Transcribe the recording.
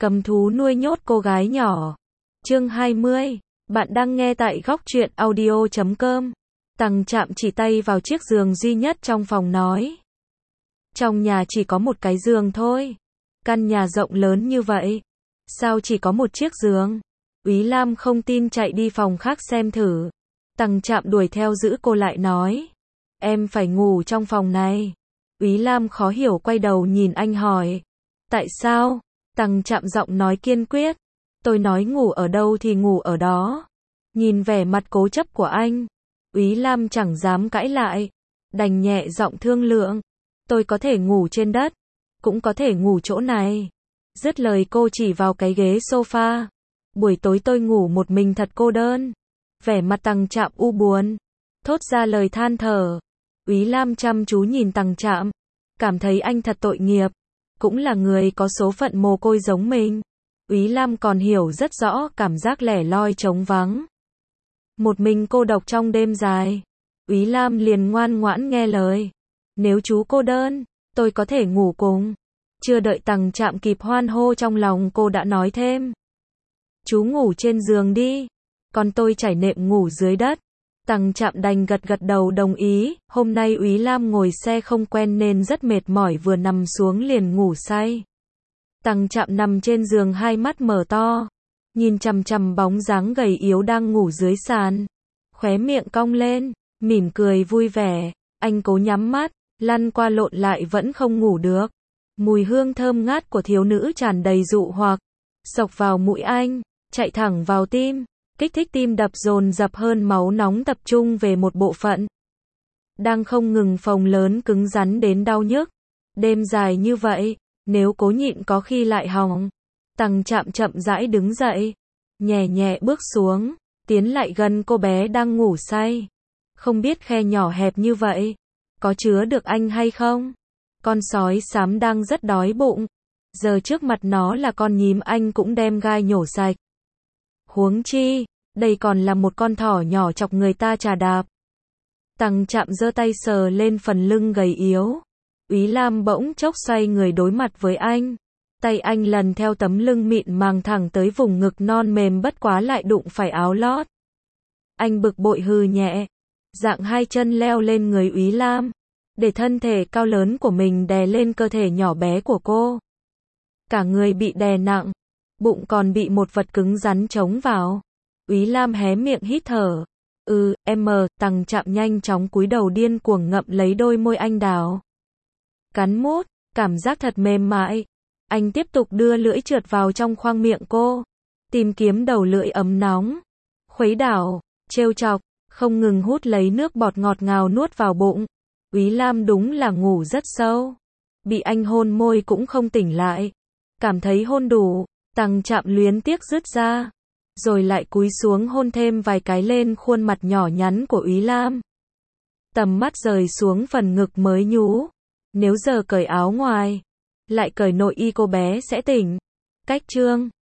Cầm thú nuôi nhốt cô gái nhỏ. Chương 20. Bạn đang nghe tại góc truyện audio.com. Tằng Trạm chỉ tay vào chiếc giường duy nhất trong phòng nói. Trong nhà chỉ có một cái giường thôi. Căn nhà rộng lớn như vậy. Sao chỉ có một chiếc giường? Úy Lam không tin chạy đi phòng khác xem thử. Tằng Trạm đuổi theo giữ cô lại nói. Em phải ngủ trong phòng này. Úy Lam khó hiểu quay đầu nhìn anh hỏi. Tại sao? Tằng Trạm giọng nói kiên quyết. Tôi nói ngủ ở đâu thì ngủ ở đó. Nhìn vẻ mặt cố chấp của anh, Úy Lam chẳng dám cãi lại, đành nhẹ giọng thương lượng. Tôi có thể ngủ trên đất, cũng có thể ngủ chỗ này. Dứt lời cô chỉ vào cái ghế sofa. Buổi tối tôi ngủ một mình thật cô đơn. Vẻ mặt Tằng Trạm u buồn, thốt ra lời than thở. Úy Lam chăm chú nhìn Tằng Trạm, cảm thấy anh thật tội nghiệp. Cũng là người có số phận mồ côi giống mình. Úy Lam còn hiểu rất rõ cảm giác lẻ loi trống vắng. Một mình cô độc trong đêm dài. Úy Lam liền ngoan ngoãn nghe lời. Nếu chú cô đơn, tôi có thể ngủ cùng. Chưa đợi Tằng Trạm kịp hoan hô trong lòng cô đã nói thêm. Chú ngủ trên giường đi, còn tôi trải nệm ngủ dưới đất. Tằng Trạm đành gật gật đầu đồng ý. Hôm nay Úy Lam ngồi xe không quen nên rất mệt mỏi, vừa nằm xuống liền ngủ say. Tằng Trạm nằm trên giường hai mắt mở to, nhìn chằm chằm bóng dáng gầy yếu đang ngủ dưới sàn. Khóe miệng cong lên, mỉm cười vui vẻ. Anh cố nhắm mắt, lăn qua lộn lại vẫn không ngủ được. Mùi hương thơm ngát của thiếu nữ tràn đầy dụ hoặc, xộc vào mũi anh, chạy thẳng vào tim, kích thích tim đập dồn dập hơn, máu nóng tập trung về một bộ phận đang không ngừng phồng lớn cứng rắn đến đau nhức. Đêm dài như vậy, nếu cố nhịn có khi lại hỏng. Tằng Trạm chậm rãi đứng dậy, nhẹ nhẹ bước xuống, tiến lại gần cô bé đang ngủ say. Không biết khe nhỏ hẹp như vậy có chứa được anh hay không? Con sói xám đang rất đói bụng, giờ trước mặt nó là con nhím anh cũng đem gai nhổ sạch. Huống chi, đây còn là một con thỏ nhỏ chọc người ta chà đạp. Tằng Trạm giơ tay sờ lên phần lưng gầy yếu. Úy Lam bỗng chốc xoay người đối mặt với anh. Tay anh lần theo tấm lưng mịn màng thẳng tới vùng ngực non mềm, bất quá lại đụng phải áo lót. Anh bực bội hừ nhẹ, dạng hai chân leo lên người Úy Lam, để thân thể cao lớn của mình đè lên cơ thể nhỏ bé của cô. Cả người bị đè nặng, bụng còn bị một vật cứng rắn chống vào. Úy Lam hé miệng hít thở. Tằng Trạm nhanh chóng cúi đầu điên cuồng ngậm lấy đôi môi anh đào. Cắn mút, cảm giác thật mềm mại. Anh tiếp tục đưa lưỡi trượt vào trong khoang miệng cô, tìm kiếm đầu lưỡi ấm nóng, khuấy đảo, trêu chọc, không ngừng hút lấy nước bọt ngọt ngào nuốt vào bụng. Úy Lam đúng là ngủ rất sâu, bị anh hôn môi cũng không tỉnh lại. Cảm thấy hôn đủ, Tằng Trạm luyến tiếc dứt ra, rồi lại cúi xuống hôn thêm vài cái lên khuôn mặt nhỏ nhắn của Úy Lam. Tầm mắt rời xuống phần ngực mới nhú. Nếu giờ cởi áo ngoài, lại cởi nội y cô bé sẽ tỉnh. Cách chương